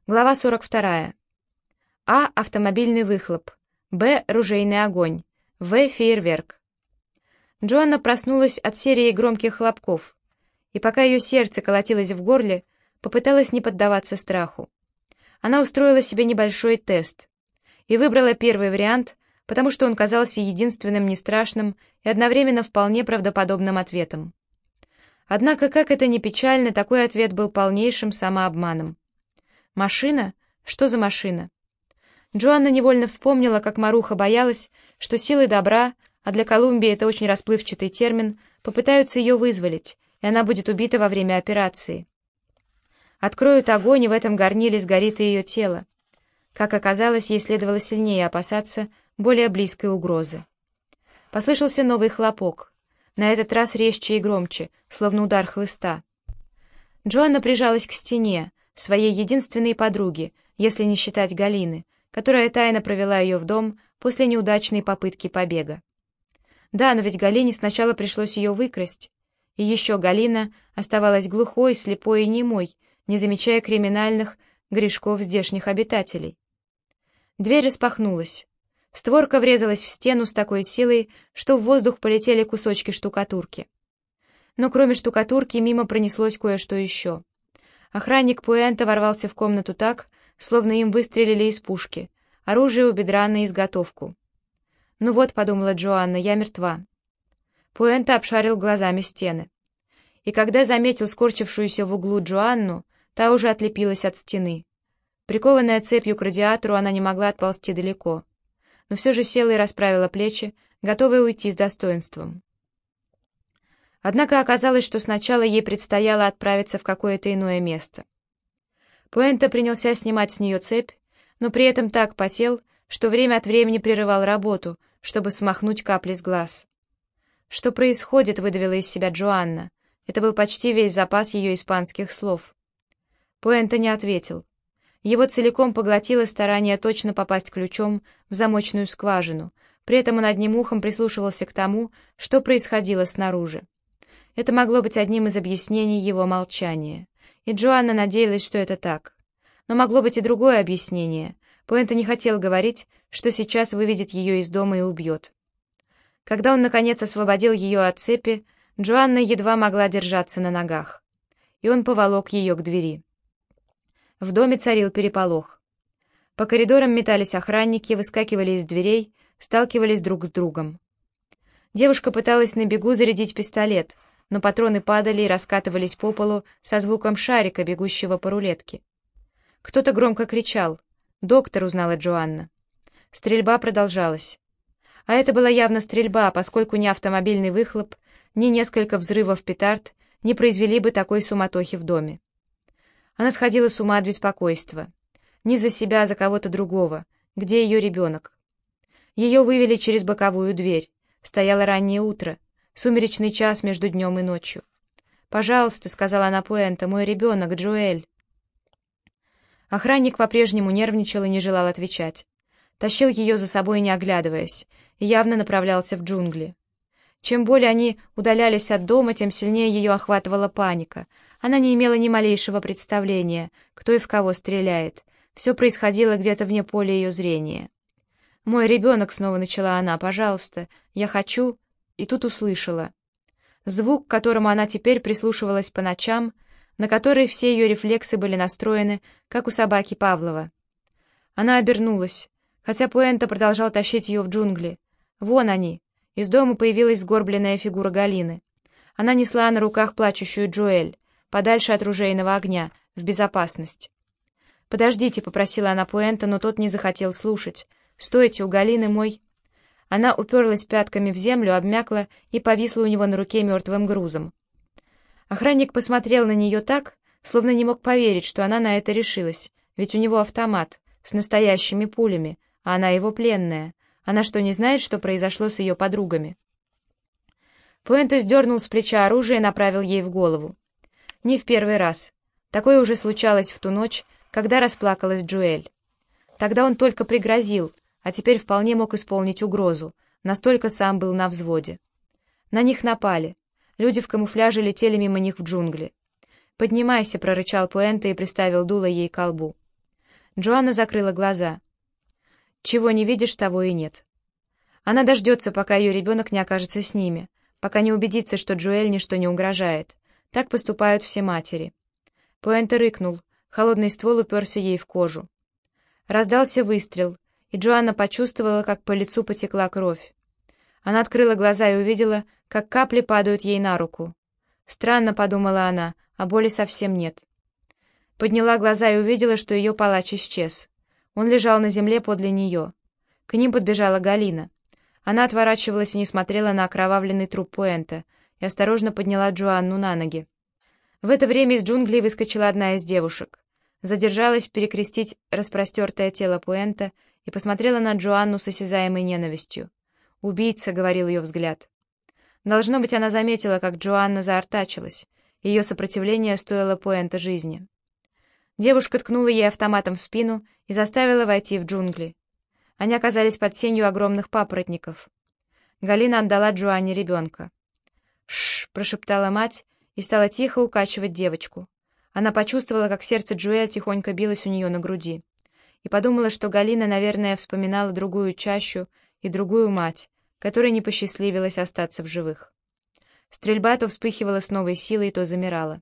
Глава 42. А. Автомобильный выхлоп. Б. Ружейный огонь. В. Фейерверк. Джоанна проснулась от серии громких хлопков, и пока ее сердце колотилось в горле, попыталась не поддаваться страху. Она устроила себе небольшой тест и выбрала первый вариант, потому что он казался единственным нестрашным и одновременно вполне правдоподобным ответом. Однако, как это ни печально, такой ответ был полнейшим самообманом. Машина? Что за машина? Джоанна невольно вспомнила, как Маруха боялась, что силы добра, а для Колумбии это очень расплывчатый термин, попытаются ее вызволить, и она будет убита во время операции. Откроют огонь, и в этом горниле сгорит и ее тело. Как оказалось, ей следовало сильнее опасаться более близкой угрозы. Послышался новый хлопок, на этот раз резче и громче, словно удар хлыста. Джоанна прижалась к стене, своей единственной подруги, если не считать Галины, которая тайно провела ее в дом после неудачной попытки побега. Да, но ведь Галине сначала пришлось ее выкрасть, и еще Галина оставалась глухой, слепой и немой, не замечая криминальных грешков здешних обитателей. Дверь распахнулась. Створка врезалась в стену с такой силой, что в воздух полетели кусочки штукатурки. Но кроме штукатурки мимо пронеслось кое-что еще. Охранник Пуэнто ворвался в комнату так, словно им выстрелили из пушки, оружие у бедра на изготовку. «Ну вот», — подумала Джоанна, — «я мертва». Пуэнто обшарил глазами стены. И когда заметил скорчившуюся в углу Джоанну, та уже отлепилась от стены. Прикованная цепью к радиатору, она не могла отползти далеко, но все же села и расправила плечи, готовая уйти с достоинством. Однако оказалось, что сначала ей предстояло отправиться в какое-то иное место. Пуэнто принялся снимать с нее цепь, но при этом так потел, что время от времени прерывал работу, чтобы смахнуть капли с глаз. «Что происходит?» — выдавила из себя Джоанна. Это был почти весь запас ее испанских слов. Пуэнто не ответил. Его целиком поглотило старание точно попасть ключом в замочную скважину, при этом он одним ухом прислушивался к тому, что происходило снаружи. Это могло быть одним из объяснений его молчания, и Джоанна надеялась, что это так. Но могло быть и другое объяснение. Пуэнто не хотел говорить, что сейчас выведет ее из дома и убьет. Когда он, наконец, освободил ее от цепи, Джоанна едва могла держаться на ногах, и он поволок ее к двери. В доме царил переполох. По коридорам метались охранники, выскакивали из дверей, сталкивались друг с другом. Девушка пыталась на бегу зарядить пистолет, но патроны падали и раскатывались по полу со звуком шарика, бегущего по рулетке. Кто-то громко кричал. «Доктор!» — узнала Джоанна. Стрельба продолжалась. А это была явно стрельба, поскольку ни автомобильный выхлоп, ни несколько взрывов петард не произвели бы такой суматохи в доме. Она сходила с ума от беспокойства. Не за себя, а за кого-то другого. Где ее ребенок? Ее вывели через боковую дверь. Стояло раннее утро, сумеречный час между днем и ночью. «Пожалуйста», — сказала она Пуэнто, — «мой ребенок, Джоэль». Охранник по-прежнему нервничал и не желал отвечать. Тащил ее за собой, не оглядываясь, и явно направлялся в джунгли. Чем более они удалялись от дома, тем сильнее ее охватывала паника. Она не имела ни малейшего представления, кто и в кого стреляет. Все происходило где-то вне поля ее зрения. «Мой ребенок», — снова начала она, — «пожалуйста, я хочу...» И тут услышала. Звук, к которому она теперь прислушивалась по ночам, на который все ее рефлексы были настроены, как у собаки Павлова. Она обернулась, хотя Пуэнто продолжал тащить ее в джунгли. Вон они. Из дома появилась сгорбленная фигура Галины. Она несла на руках плачущую Джоэль, подальше от ружейного огня, в безопасность. «Подождите», — попросила она Пуэнто, но тот не захотел слушать. «Стойте, у Галины мой...» Она уперлась пятками в землю, обмякла и повисла у него на руке мертвым грузом. Охранник посмотрел на нее так, словно не мог поверить, что она на это решилась, ведь у него автомат с настоящими пулями, а она его пленная. Она что, не знает, что произошло с ее подругами? Пуэнто сдернул с плеча оружие и направил ей в голову. Не в первый раз. Такое уже случалось в ту ночь, когда расплакалась Джоэль. Тогда он только пригрозил, а теперь вполне мог исполнить угрозу, настолько сам был на взводе. На них напали. Люди в камуфляже летели мимо них в джунгли. «Поднимайся», — прорычал Пуэнто и приставил дуло ей к колбу. Джоанна закрыла глаза. Чего не видишь, того и нет. Она дождется, пока ее ребенок не окажется с ними, пока не убедится, что Джоэль ничто не угрожает. Так поступают все матери. Пуэнте рыкнул, холодный ствол уперся ей в кожу. Раздался выстрел, и Джоанна почувствовала, как по лицу потекла кровь. Она открыла глаза и увидела, как капли падают ей на руку. Странно, подумала она, а боли совсем нет. Подняла глаза и увидела, что ее палач исчез. Он лежал на земле подле нее. К ним подбежала Галина. Она отворачивалась и не смотрела на окровавленный труп Пуэнте и осторожно подняла Джоанну на ноги. В это время из джунглей выскочила одна из девушек. Задержалась перекрестить распростертое тело Пуэнте и посмотрела на Джоанну с осязаемой ненавистью. «Убийца», — говорил ее взгляд. Должно быть, она заметила, как Джоанна заортачилась. Ее сопротивление стоило Пуэнте жизни. Девушка ткнула ей автоматом в спину и заставила войти в джунгли. Они оказались под сенью огромных папоротников. Галина отдала Джоанне ребенка. «Шш!» — прошептала мать и стала тихо укачивать девочку. Она почувствовала, как сердце Джоэль тихонько билось у нее на груди, и подумала, что Галина, наверное, вспоминала другую чащу и другую мать, которой не посчастливилось остаться в живых. Стрельба то вспыхивала с новой силой, то замирала.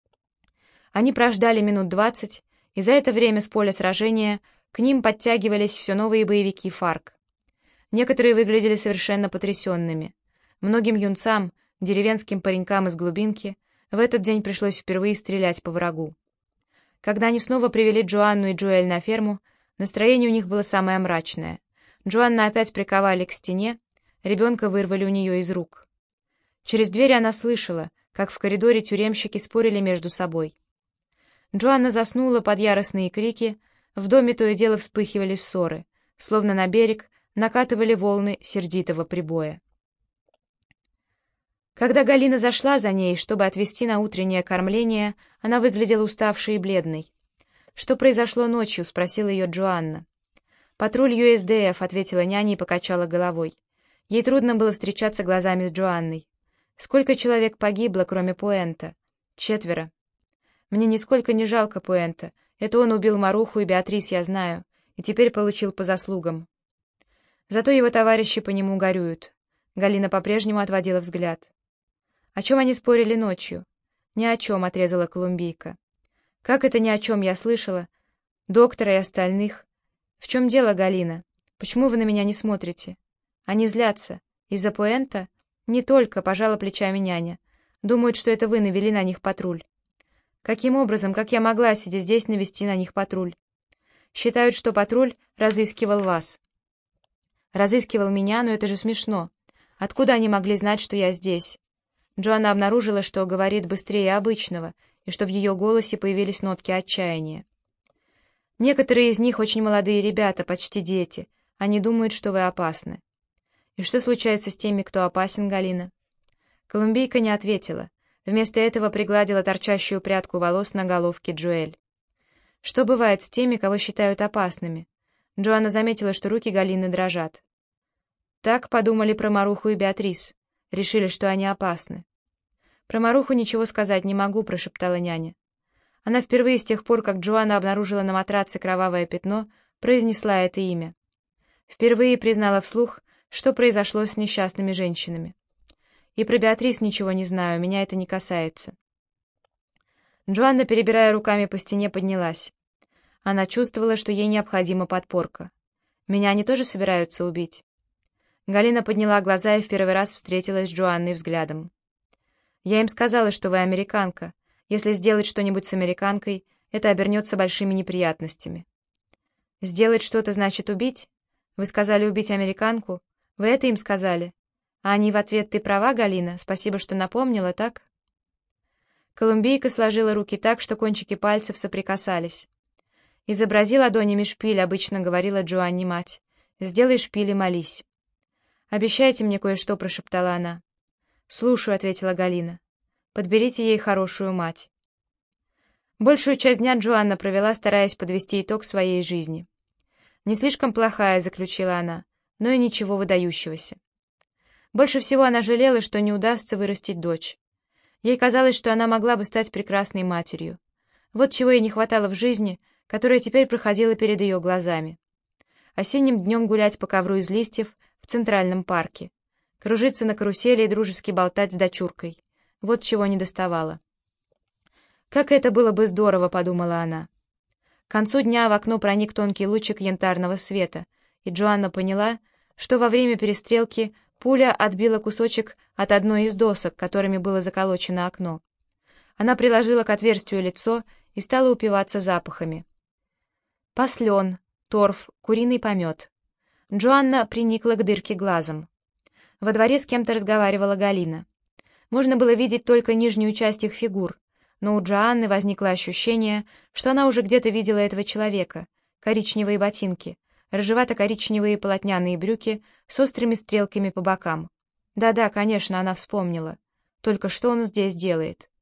Они прождали минут 20, и за это время с поля сражения к ним подтягивались все новые боевики ФАРК. Некоторые выглядели совершенно потрясенными. Многим юнцам, деревенским паренькам из глубинки, в этот день пришлось впервые стрелять по врагу. Когда они снова привели Джоанну и Джоэль на ферму, настроение у них было самое мрачное. Джоанну опять приковали к стене, ребенка вырвали у нее из рук. Через дверь она слышала, как в коридоре тюремщики спорили между собой. Джоанна заснула под яростные крики, в доме то и дело вспыхивали ссоры, словно на берег накатывали волны сердитого прибоя. Когда Галина зашла за ней, чтобы отвезти на утреннее кормление, она выглядела уставшей и бледной. «Что произошло ночью?» — спросила ее Джоанна. «Патруль ЮСДФ», — ответила няня и покачала головой. Ей трудно было встречаться глазами с Джоанной. «Сколько человек погибло, кроме Пуэнте?» «4. Мне нисколько не жалко Пуэнте. Это он убил Маруху и Беатрис, я знаю, и теперь получил по заслугам. Зато его товарищи по нему горюют». Галина по-прежнему отводила взгляд. «О чем они спорили ночью?» «Ни о чем», — отрезала колумбийка. «Как это ни о чем, я слышала? Доктора и остальных. В чем дело, Галина? Почему вы на меня не смотрите? Они злятся. Из-за Пуэнте? Не только», — пожала плечами няня. «Думают, что это вы навели на них патруль». «Каким образом, как я могла, сидя здесь, навести на них патруль?» «Считают, что патруль разыскивал вас». «Разыскивал меня? Но это же смешно. Откуда они могли знать, что я здесь?» Джоанна обнаружила, что говорит быстрее обычного, и что в ее голосе появились нотки отчаяния. «Некоторые из них очень молодые ребята, почти дети. Они думают, что вы опасны». «И что случается с теми, кто опасен, Галина?» Колумбийка не ответила. Вместо этого пригладила торчащую прядку волос на головке Джоэль. «Что бывает с теми, кого считают опасными?» Джоанна заметила, что руки Галины дрожат. Так подумали про Маруху и Беатрис. Решили, что они опасны. «Про Маруху ничего сказать не могу», — прошептала няня. Она впервые с тех пор, как Джоанна обнаружила на матраце кровавое пятно, произнесла это имя. Впервые признала вслух, что произошло с несчастными женщинами. «И про Беатрис ничего не знаю, меня это не касается». Джоанна, перебирая руками по стене, поднялась. Она чувствовала, что ей необходима подпорка. «Меня они тоже собираются убить?» Галина подняла глаза и в первый раз встретилась с Джоанной взглядом. «Я им сказала, что вы американка. Если сделать что-нибудь с американкой, это обернется большими неприятностями». «Сделать что-то значит убить? Вы сказали убить американку? Вы это им сказали? А они в ответ: «Ты права, Галина, спасибо, что напомнила», так?» Колумбийка сложила руки так, что кончики пальцев соприкасались. «Изобрази ладонями шпиль», — обычно говорила Джоанне мать. «Сделай шпиль и молись». «Обещайте мне кое-что», — прошептала она. «Слушаю», — ответила Галина. «Подберите ей хорошую мать». Большую часть дня Джоанна провела, стараясь подвести итог своей жизни. «Не слишком плохая», — заключила она, — «но и ничего выдающегося». Больше всего она жалела, что не удастся вырастить дочь. Ей казалось, что она могла бы стать прекрасной матерью. Вот чего ей не хватало в жизни, которая теперь проходила перед ее глазами. Осенним днем гулять по ковру из листьев в Центральном парке, кружиться на карусели и дружески болтать с дочуркой. Вот чего не доставало. «Как это было бы здорово», — подумала она. К концу дня в окно проник тонкий лучик янтарного света, и Джоанна поняла, что во время перестрелки пуля отбила кусочек от одной из досок, которыми было заколочено окно. Она приложила к отверстию лицо и стала упиваться запахами. Послен, торф, куриный помет. Джоанна приникла к дырке глазом. Во дворе с кем-то разговаривала Галина. Можно было видеть только нижнюю часть их фигур, но у Джоанны возникло ощущение, что она уже где-то видела этого человека. Коричневые ботинки, рыжевато-коричневые полотняные брюки с острыми стрелками по бокам. Да-да, конечно, она вспомнила. Только что он здесь делает?